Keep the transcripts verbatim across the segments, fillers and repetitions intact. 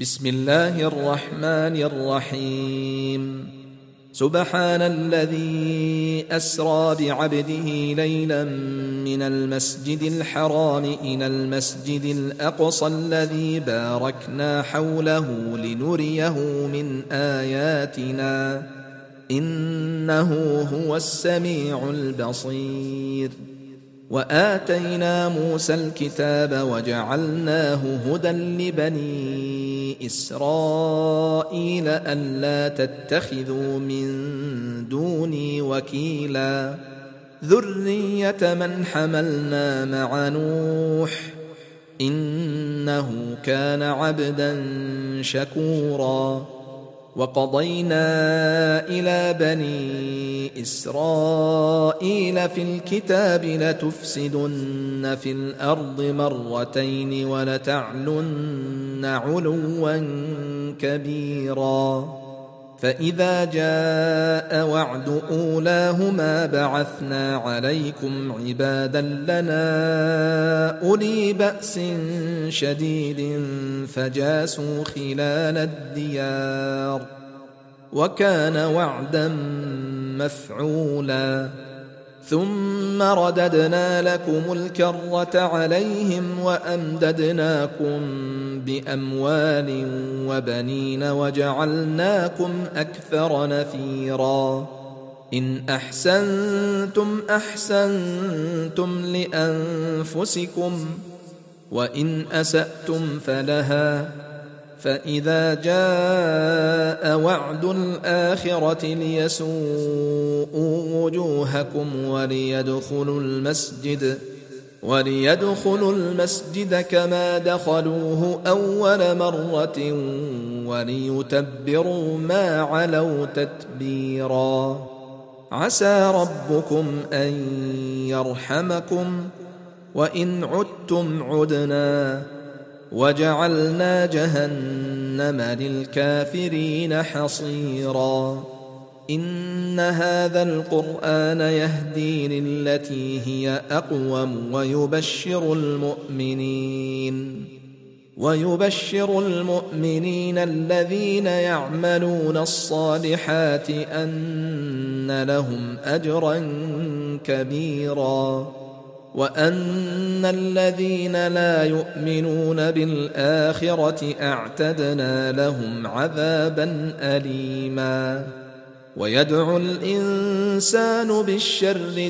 بسم الله الرحمن الرحيم سبحان الذي أسرى بعبده ليلا من المسجد الحرام إلى المسجد الأقصى الذي باركنا حوله لنريه من آياتنا إنه هو السميع البصير. وآتينا موسى الكتاب وجعلناه هدى لبني إسرائيل ألا تتخذوا من دوني وكيلا ذرية من حملنا مع نوح إنه كان عبدا شكورا. وقضينا إلى بني إسرائيل في الكتاب لتفسدن في الأرض مرتين ولتعلن علوا كبيرا. فإذا جاء وعد أولاهما بعثنا عليكم عبادا لنا أولي بأس شديد فجاسوا خلال الديار وكان وعدا مفعولا. ثم رددنا لكم الكرة عليهم وأمددناكم بأموال وبنين وجعلناكم أكثر نفيرا. إن أحسنتم أحسنتم لأنفسكم وإن أسأتم فلها. فإذا جاء وعد الآخرة ليسوءوا وجوهكم وليدخلوا المسجد وليدخلوا المسجد كما دخلوه أول مرة وليتبروا ما علوا تتبيرا. عسى ربكم أن يرحمكم وإن عدتم عدنا وجعلنا جهنم للكافرين حصيرا. إن هذا القرآن يهدي للتي هي أقوم ويبشر المؤمنين ويبشر المؤمنين الذين يعملون الصالحات أن لهم أجرا كبيرا وأن الذين لا يؤمنون بالآخرة أعتدنا لهم عذابا أليما. ويدعو الإنسان بالشر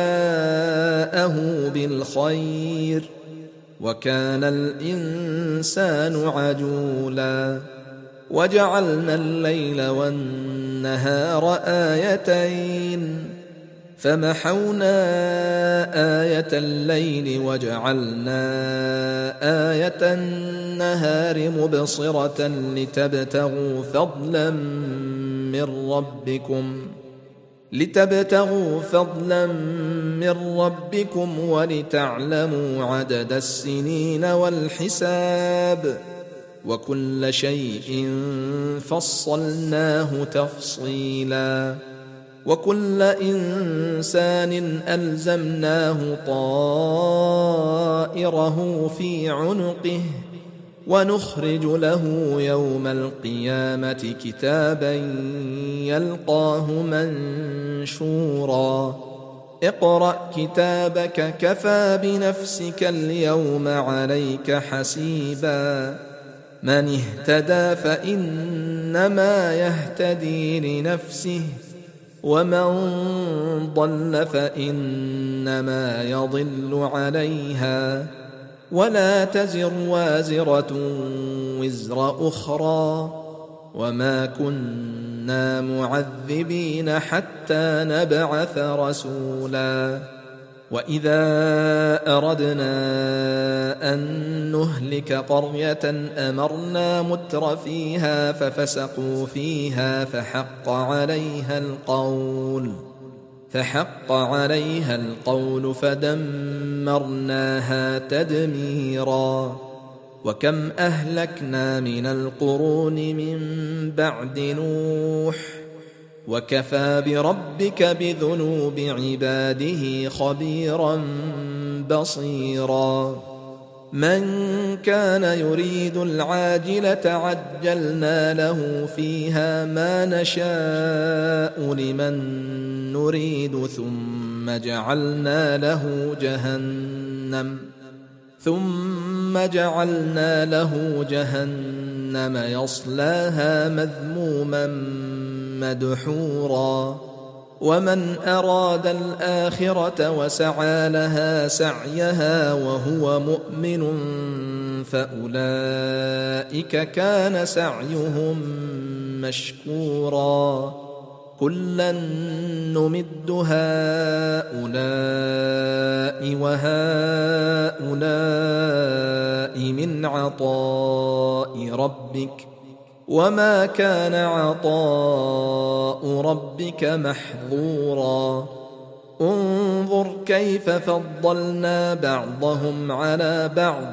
دعاءه بالخير وكان الإنسان عجولا. وجعلنا الليل والنهار آيتين فمحونا آية الليل وجعلنا آية النهار مبصرة لتبتغوا فضلا من ربكم لتبتغوا فضلا من ربكم ولتعلموا عدد السنين والحساب وكل شيء فصلناه تفصيلا. وكل إنسان ألزمناه طائره في عنقه ونخرج له يوم القيامة كتابا يلقاه منشورا. اقرأ كتابك كفى بنفسك اليوم عليك حسيبا. من اهتدى فإنما يهتدي لنفسه ومن ضل فإنما يضل عليها ولا تزر وازرة وزر أخرى وما كنا معذبين حتى نبعث رسولا. وإذا أردنا أن نهلك قرية أمرنا متر فيها ففسقوا فيها فحق عليها القول فحق عليها القول فدمرناها تدميرا. وكم أهلكنا من القرون من بعد نوح وكفى بربك بذنوب عباده خبيرا بصيرا. من كان يريد العاجلة عجلنا له فيها ما نشاء لمن نريد ثم جعلنا له جهنم ثم جعلنا له جهنم يصلاها مذموما مدحورا ومن أراد الآخرة وسعى لها سعيها وهو مؤمن فأولئك كان سعيهم مشكورا كلا نمد هؤلاء وهؤلاء من عطاء ربك وما كان عطاء ربك محظورا انظر كيف فضلنا بعضهم على بعض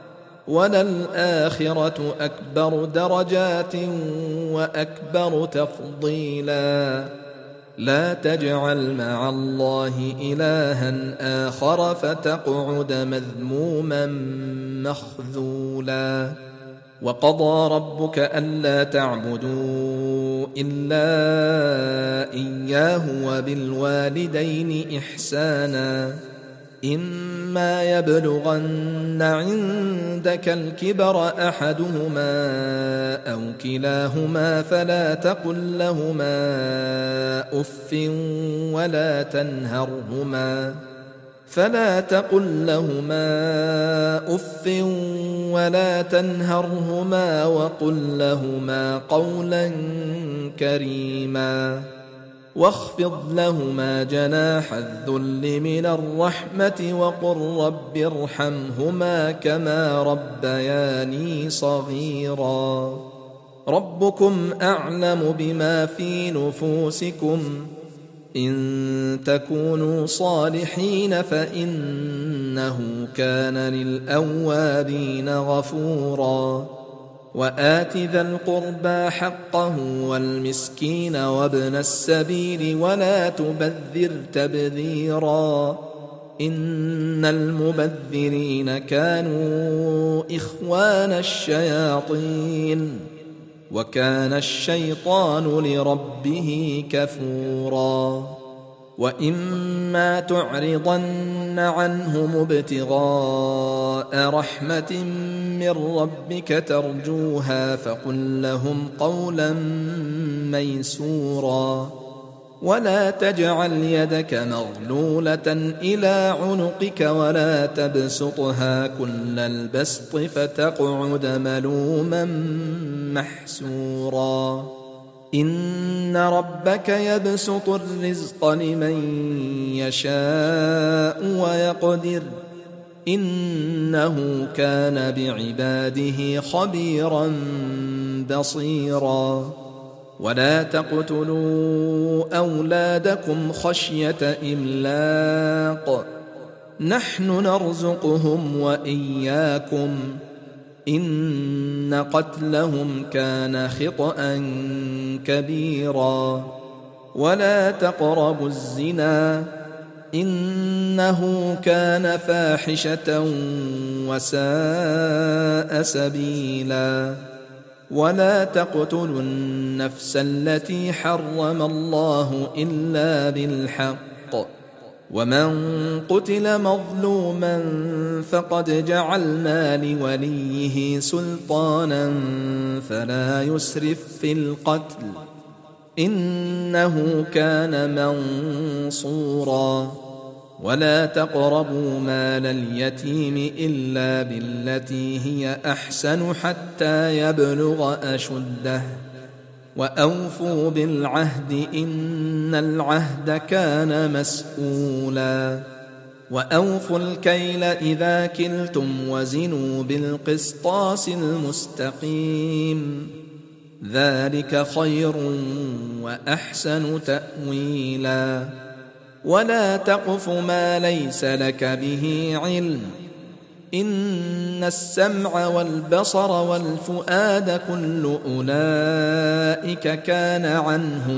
وللآخرة أكبر درجات وأكبر تفضيلا لا تجعل مع الله إلها آخر فتقعد مذموما مخذولا وقضى ربك ألا تعبدوا إلا إياه وبالوالدين إحسانا إما يبلغن عندك الكبر أحدهما أو كلاهما فلا تقل لهما أف ولا تنهرهما فلا تقل لهما أف ولا تنهرهما وقل لهما قولا كريما واخفض لهما جناح الذل من الرحمة وقل رب ارحمهما كما ربياني صغيرا ربكم أعلم بما في نفوسكم إن تكونوا صالحين فإنه كان للأوابين غفورا وآت ذا القربى حقه والمسكين وابن السبيل ولا تبذر تبذيرا إن المبذرين كانوا إخوان الشياطين وكان الشيطان لربه كفورا وإما تعرضن عنهم ابتغاء رحمة من ربك ترجوها فقل لهم قولا ميسورا ولا تجعل يدك مغلولة إلى عنقك ولا تبسطها كل البسط فتقعد ملوما محسورا إن ربك يبسط الرزق لمن يشاء ويقدر إنه كان بعباده خبيرا بصيرا ولا تقتلوا أولادكم خشية إملاق نحن نرزقهم وإياكم إن قتلهم كان خطأ كبيرا ولا تقربوا الزنا إنه كان فاحشة وساء سبيلا ولا تقتلوا النفس التي حرم الله إلا بالحق ومن قتل مظلوما فقد جعلنا لوليه سلطانا فلا يسرف في القتل إنه كان منصورا ولا تقربوا مال اليتيم إلا بالتي هي أحسن حتى يبلغ أشده وأوفوا بالعهد إن العهد كان مسؤولا وأوفوا الكيل إذا كلتم وزنوا بالقسطاس المستقيم ذلك خير وأحسن تأويلا ولا تقف ما ليس لك به علم إن السمع والبصر والفؤاد كل أولئك كان عنه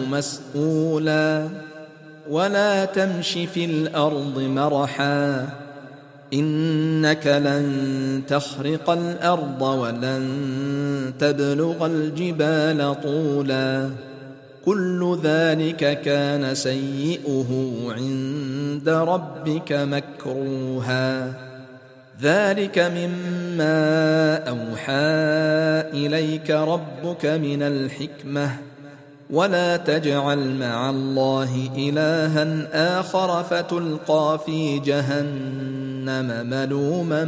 مسؤولا ولا تمش في الأرض مرحا إنك لن تخرق الأرض ولن تبلغ الجبال طولا كل ذلك كان سيئه عند ربك مكروها ذلك مما أوحى إليك ربك من الحكمة ولا تجعل مع الله إلها آخر فتلقى في جهنم ملوما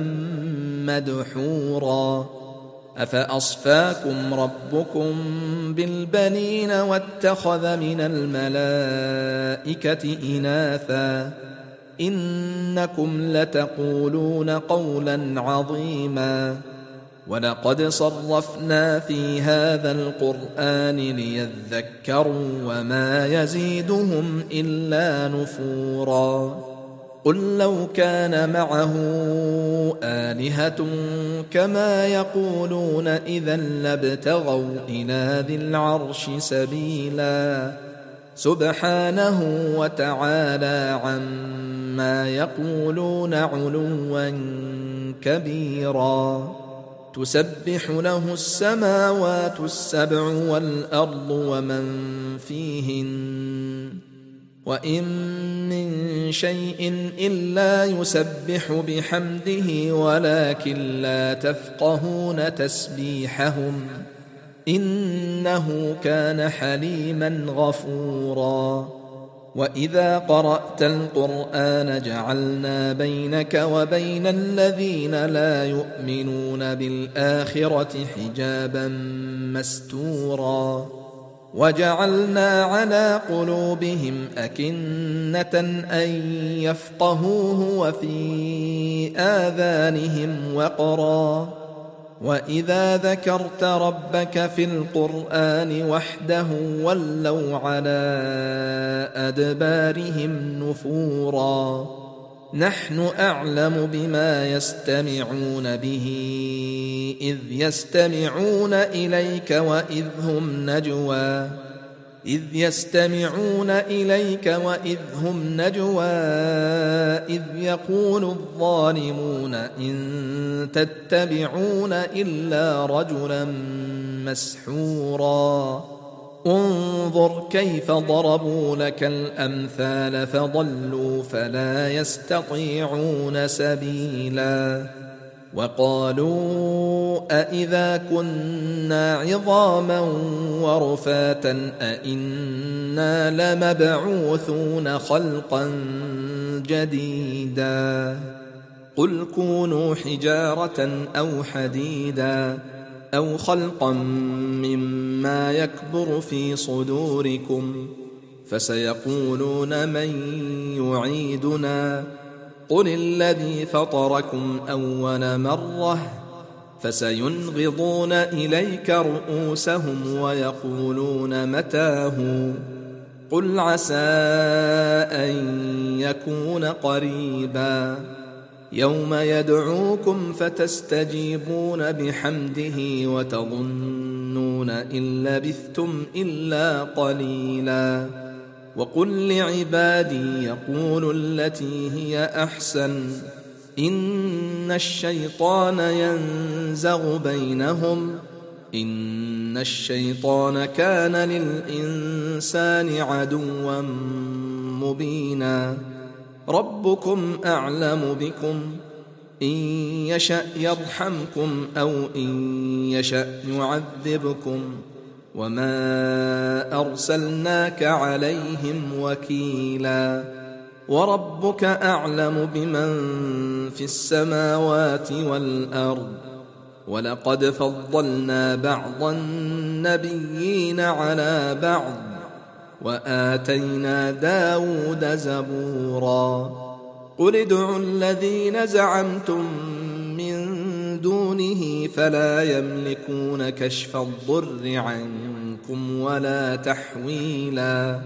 مدحورا أفأصفاكم ربكم بالبنين واتخذ من الملائكة إناثا إنكم لتقولون قولا عظيما ولقد صرفنا في هذا القرآن ليذكروا وما يزيدهم إلا نفورا قل لو كان معه آلهة كما يقولون إذا لابتغوا إلى ذي العرش سبيلا سبحانه وتعالى عما يقولون علوا كبيرا تسبح له السماوات السبع والأرض ومن فيهن وإن من شيء إلا يسبح بحمده ولكن لا تفقهون تسبيحهم إنه كان حليما غفورا وإذا قرأت القرآن جعلنا بينك وبين الذين لا يؤمنون بالآخرة حجابا مستورا وجعلنا على قلوبهم أكنة أن يفقهوه وفي آذانهم وقرا وإذا ذكرت ربك في القرآن وحده ولوا على أدبارهم نفورا نحن أعلم بما يستمعون به إذ يستمعون إليك وإذ هم نجوى إذ يستمعون إليك وإذ هم نجوى إذ يقول الظالمون إن تتبعون إلا رجلا مسحورا انظر كيف ضربوا لك الأمثال فضلوا فلا يستطيعون سبيلا وقالوا أإذا كنا عظاما ورفاتا أإنا لمبعوثون خلقا جديدا قل كونوا حجارة أو حديدا أو خلقا مما يكبر في صدوركم فسيقولون من يعيدنا قل الذي فطركم أول مرة فسينغضون إليك رؤوسهم ويقولون متاه قل عسى أن يكون قريبا يوم يدعوكم فتستجيبون بحمده وتظنون إن لبثتم إلا قليلا وقل لعبادي يقولوا التي هي أحسن إن الشيطان ينزغ بينهم إن الشيطان كان للإنسان عدوا مبينا ربكم أعلم بكم إن يشأ يرحمكم أو إن يشأ يعذبكم وما أرسلناك عليهم وكيلا وربك أعلم بمن في السماوات والأرض ولقد فضلنا بعض النبيين على بعض وآتينا داود زبورا قل ادعوا الذين زعمتم من دونه فلا يملكون كشف الضر عنكم ولا تحويلا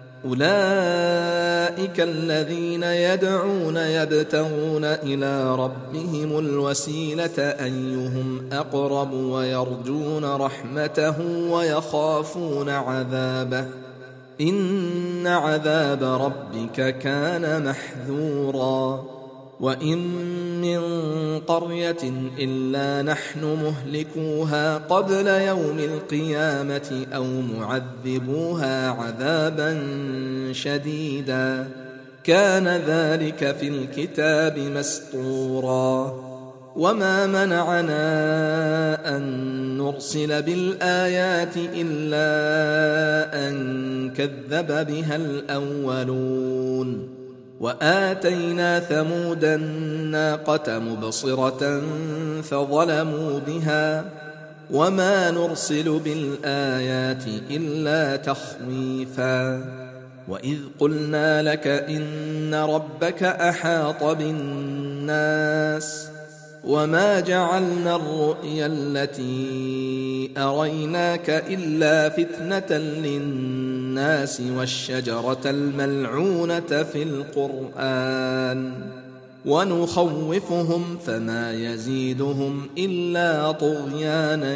أولئك الذين يدعون يبتغون إلى ربهم الوسيلة أيهم أقرب ويرجون رحمته ويخافون عذابه إن عذاب ربك كان محذورا وإن من قرية إلا نحن مهلكوها قبل يوم القيامة أو معذبوها عذابا شديدا كان ذلك في الكتاب مسطورا وما منعنا أن نرسل بالآيات إلا أن كذب بها الأولون وآتينا ثمود الناقة مبصرة فظلموا بها وما نرسل بالآيات إلا تخويفا وإذ قلنا لك إن ربك أحاط بالناس وما جعلنا الرؤيا التي أريناك إلا فتنة للناس والشجرة الملعونة في القرآن ونخوفهم فما يزيدهم إلا طغيانا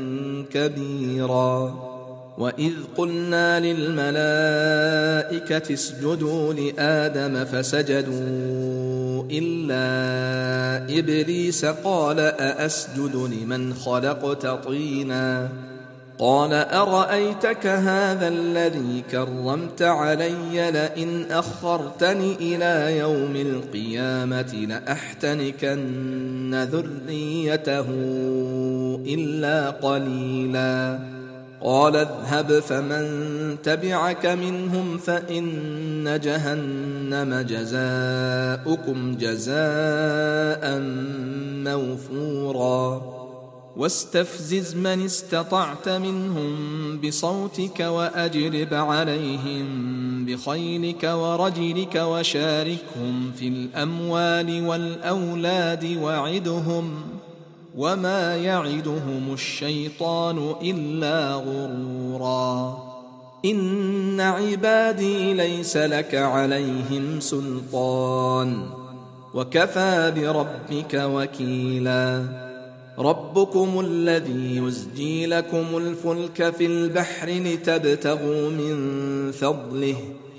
كبيرا وإذ قلنا للملائكة اسجدوا لآدم فسجدوا إلا إبليس قال أأسجد لمن خلقت طينا قال أرأيتك هذا الذي كرمت علي لئن أخرتني إلى يوم القيامة لأحتنكن ذريته إلا قليلا قال اذهب فمن تبعك منهم فإن جهنم جزاؤكم جزاء موفورا واستفزز من استطعت منهم بصوتك وأجلب عليهم بخيلك ورجلك وشاركهم في الأموال والأولاد وعدهم وما يعدهم الشيطان إلا غرورا إن عبادي ليس لك عليهم سلطان وكفى بربك وكيلا ربكم الذي يزجي لكم الفلك في البحر لتبتغوا من فضله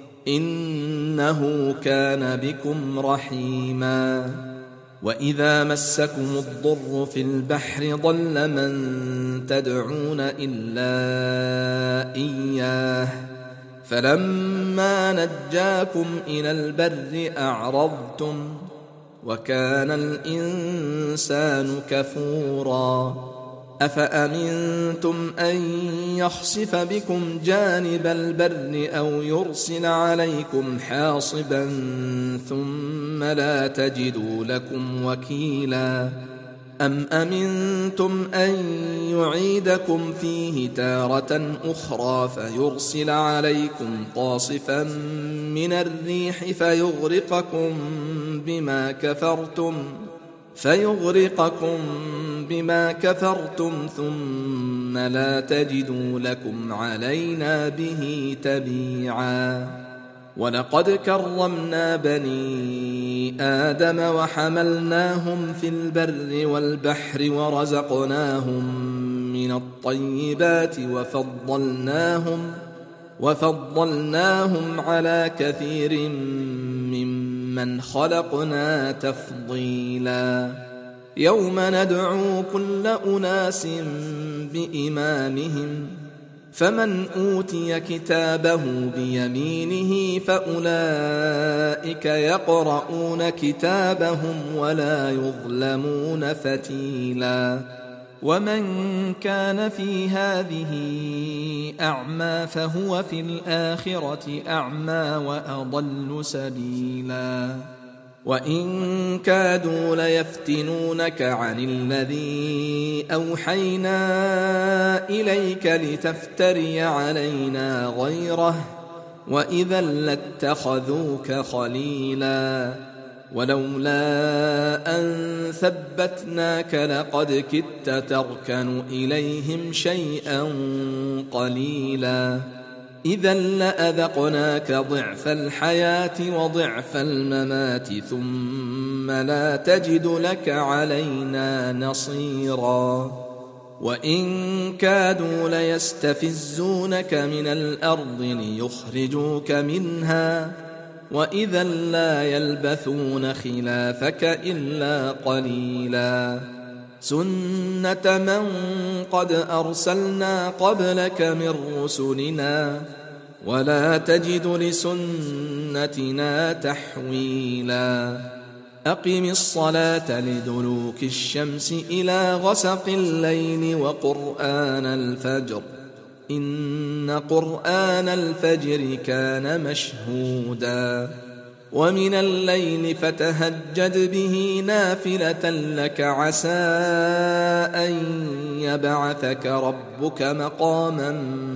إنه كان بكم رحيما وإذا مسكم الضر في البحر ضل من تدعون إلا إياه فلما نجاكم إلى البر أعرضتم وكان الإنسان كفورا أفأمنتم أن يخسف بكم جانب البر أو يرسل عليكم حاصبا ثم لا تجدوا لكم وكيلا أم أمنتم أن يعيدكم فيه تارة أخرى فيرسل عليكم قاصفا من الريح فيغرقكم بما كفرتم فيغرقكم بما كفرتم ثم لا تجدوا لكم علينا به تبيعا ولقد كرمنا بني آدم وحملناهم في البر والبحر ورزقناهم من الطيبات وفضلناهم وفضلناهم على كثير ممن خلقنا تفضيلا يوم ندعو كل أناس بإمامهم فمن أوتي كتابه بيمينه فأولئك يقرؤون كتابهم ولا يظلمون فتيلا ومن كان في هذه أعمى فهو في الآخرة أعمى وأضل سبيلا وإن كادوا ليفتنونك عن الذي أوحينا إليك لتفتري علينا غيره وإذا لاتخذوك خليلا ولولا أن ثبتناك لقد كدت تركن إليهم شيئا قليلا إذا لأذقناك ضعف الحياة وضعف الممات ثم لا تجد لك علينا نصيرا وإن كادوا ليستفزونك من الأرض ليخرجوك منها وإذا لا يلبثون خلافك إلا قليلا سنة من قد أرسلنا قبلك من رسلنا ولا تجد لسنتنا تحويلا أقم الصلاة لدلوك الشمس إلى غسق الليل وقرآن الفجر إن قرآن الفجر كان مشهودا ومن الليل فتهجد به نافلة لك عسى أن يبعثك ربك مقاما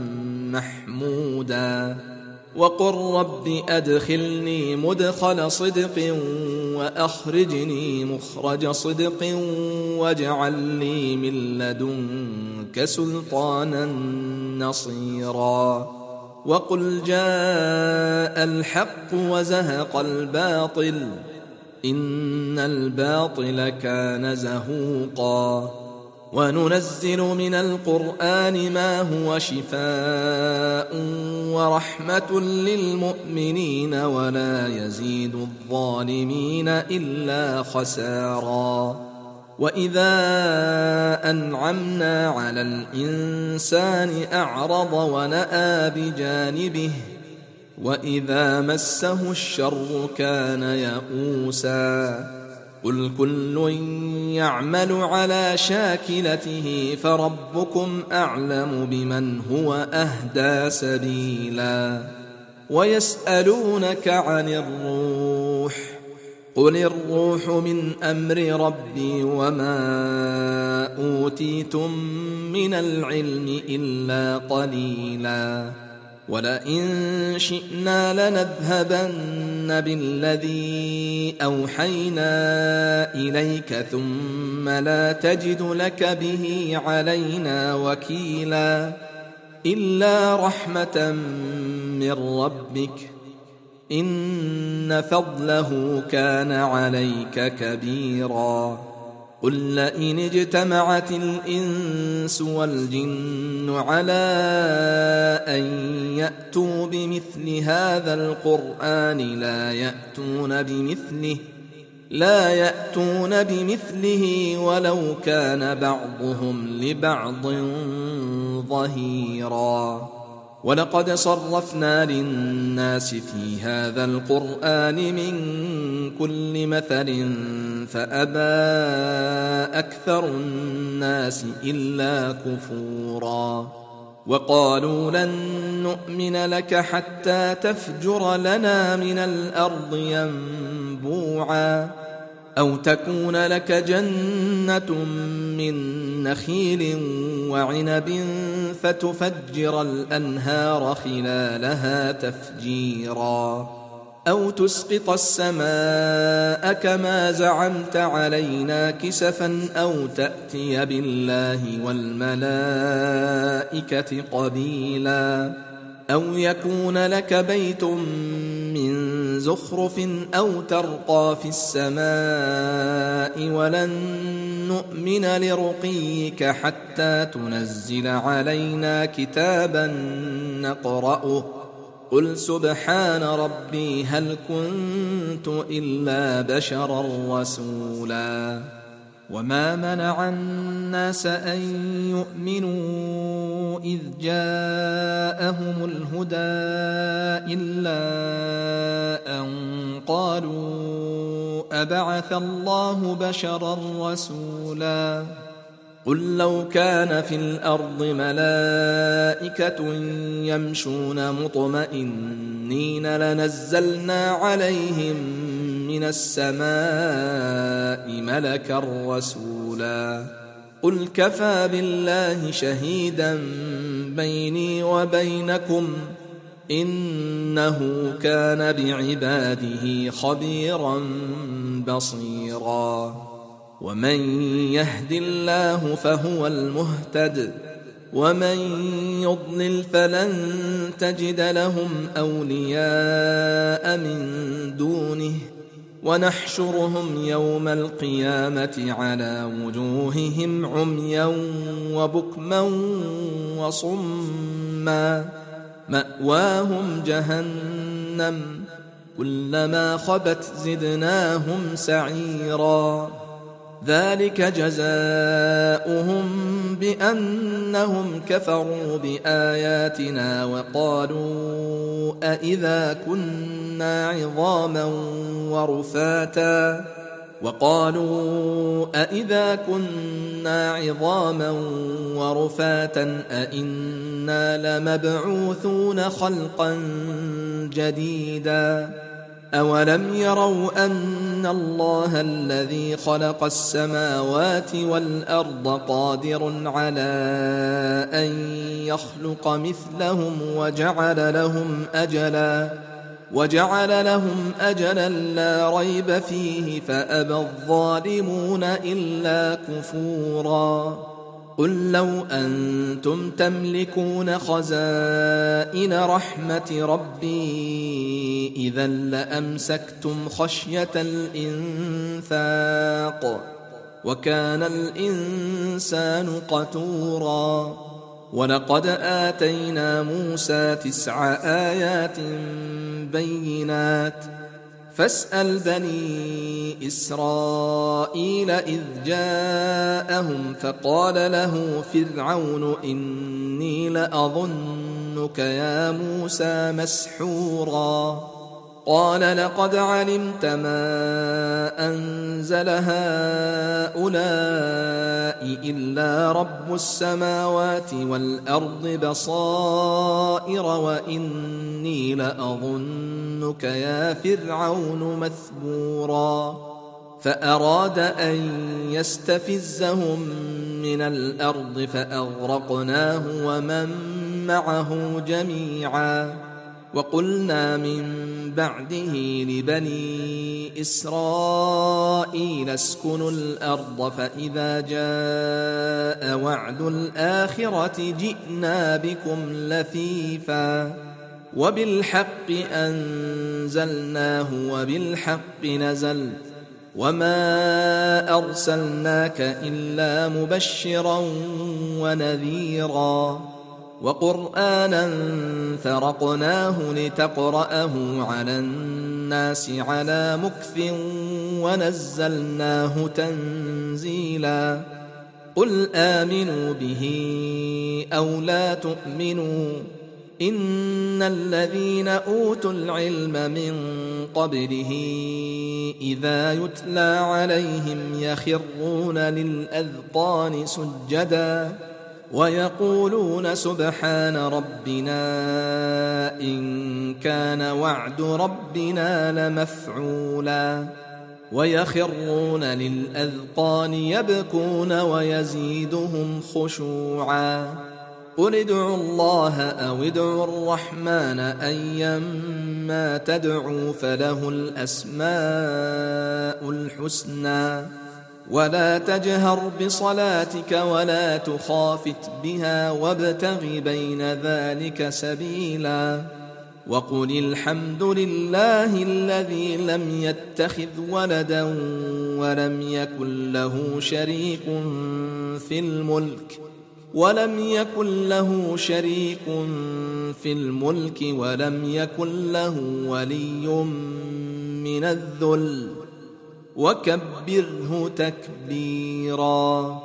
محمودا وقل رب أدخلني مدخل صدق وأخرجني مخرج صدق واجعل لي من لدنك سلطانا نصيرا وقل جاء الحق وزهق الباطل إن الباطل كان زهوقا وننزل من القرآن ما هو شفاء ورحمة للمؤمنين ولا يزيد الظالمين إلا خسارا وإذا أنعمنا على الإنسان أعرض ونأى بجانبه وإذا مسه الشر كان يئوسا قل كل يعمل على شاكلته فربكم أعلم بمن هو أهدى سبيلا ويسألونك عن الروح قل الروح من أمر ربي وما أوتيتم من العلم إلا قليلا ولئن شئنا لنذهبن بالذي أوحينا إليك ثم لا تجد لك به علينا وكيلا إلا رحمة من ربك إن فضله كان عليك كبيرا قل لئن اجتمعت الإنس والجن على أن يأتوا بمثل هذا القرآن لا يأتون بمثله لا يأتون بمثله ولو كان بعضهم لبعض ظهيرا ولقد صرفنا للناس في هذا القرآن من كل مثل فأبى أكثر الناس إلا كفورا وقالوا لن نؤمن لك حتى تفجر لنا من الأرض ينبوعا أو تكون لك جنة من نخيل وعنب فتفجر الأنهار خلالها تفجيرا أو تسقط السماء كما زعمت علينا كسفا أو تأتي بالله والملائكة قبيلا أو يكون لك بيت من زخرف أو ترقى في السماء ولن نؤمن لرقيك حتى تنزل علينا كتابا نقرأه قل سبحان ربي هل كنت إلا بشرا رسولا وما منع الناس أن يؤمنوا إذ جاءهم الهدى إلا أن قالوا أبعث الله بشرا رسولا قل لو كان في الأرض ملائكة يمشون مطمئنين لنزلنا عليهم من السماء ملكا رسولا قل كفى بالله شهيدا بيني وبينكم إنه كان بعباده خبيرا بصيرا ومن يهد الله فهو المهتد ومن يضلل فلن تجد لهم أولياء من دونه ونحشرهم يوم القيامة على وجوههم عميا وبكما وصما مأواهم جهنم كلما خبت زدناهم سعيرا ذلك جزاؤهم بأنهم كفروا بآياتنا وقالوا أإذا كنا عظاما ورفاتا وقالوا أإذا كنا عظاما ورفاتا أإنا لمبعوثون خلقا جديدا أولم يروا أن الله الذي خلق السماوات والأرض قادر على أن يخلق مثلهم وجعل لهم أجلا وجعل لهم أجلا لا ريب فيه فأبى الظالمون إلا كفورا قل لو أنتم تملكون خزائن رحمة ربي إذا لأمسكتم خشية الإنفاق وكان الإنسان قتورا ولقد آتينا موسى تسع آيات بينات فاسأل بني إسرائيل إذ جاءهم فقال له فرعون إني لأظنك يا موسى مسحورا قال لقد علمت ما أنزل هؤلاء إلا رب السماوات والأرض بصائر وإني لأظنك يا فرعون مثبورا فأراد أن يستفزهم من الأرض فأغرقناه ومن معه جميعا وقلنا من بعده لبني إسرائيل اسكنوا الأرض فإذا جاء وعد الآخرة جئنا بكم لفيفا وبالحق أنزلناه وبالحق نزل وما أرسلناك إلا مبشرا ونذيرا وقرآنا فرقناه لتقرأه على الناس على مكث ونزلناه تنزيلا قل آمنوا به أو لا تؤمنوا إن الذين أوتوا العلم من قبله إذا يتلى عليهم يخرون للأذقان سجدا ويقولون سبحان ربنا إن كان وعد ربنا لمفعولا ويخرون للأذقان يبكون ويزيدهم خشوعا قل ادعوا الله أو ادعوا الرحمن أيما تدعوا فله الأسماء الحسنى ولا تجهر بصلاتك ولا تخافت بها وابتغ بين ذلك سبيلا وقل الحمد لله الذي لم يتخذ ولدا ولم يكن له شريك في الملك ولم يكن له شريك في الملك ولم يكن له ولي من الذل وكبره تكبيرا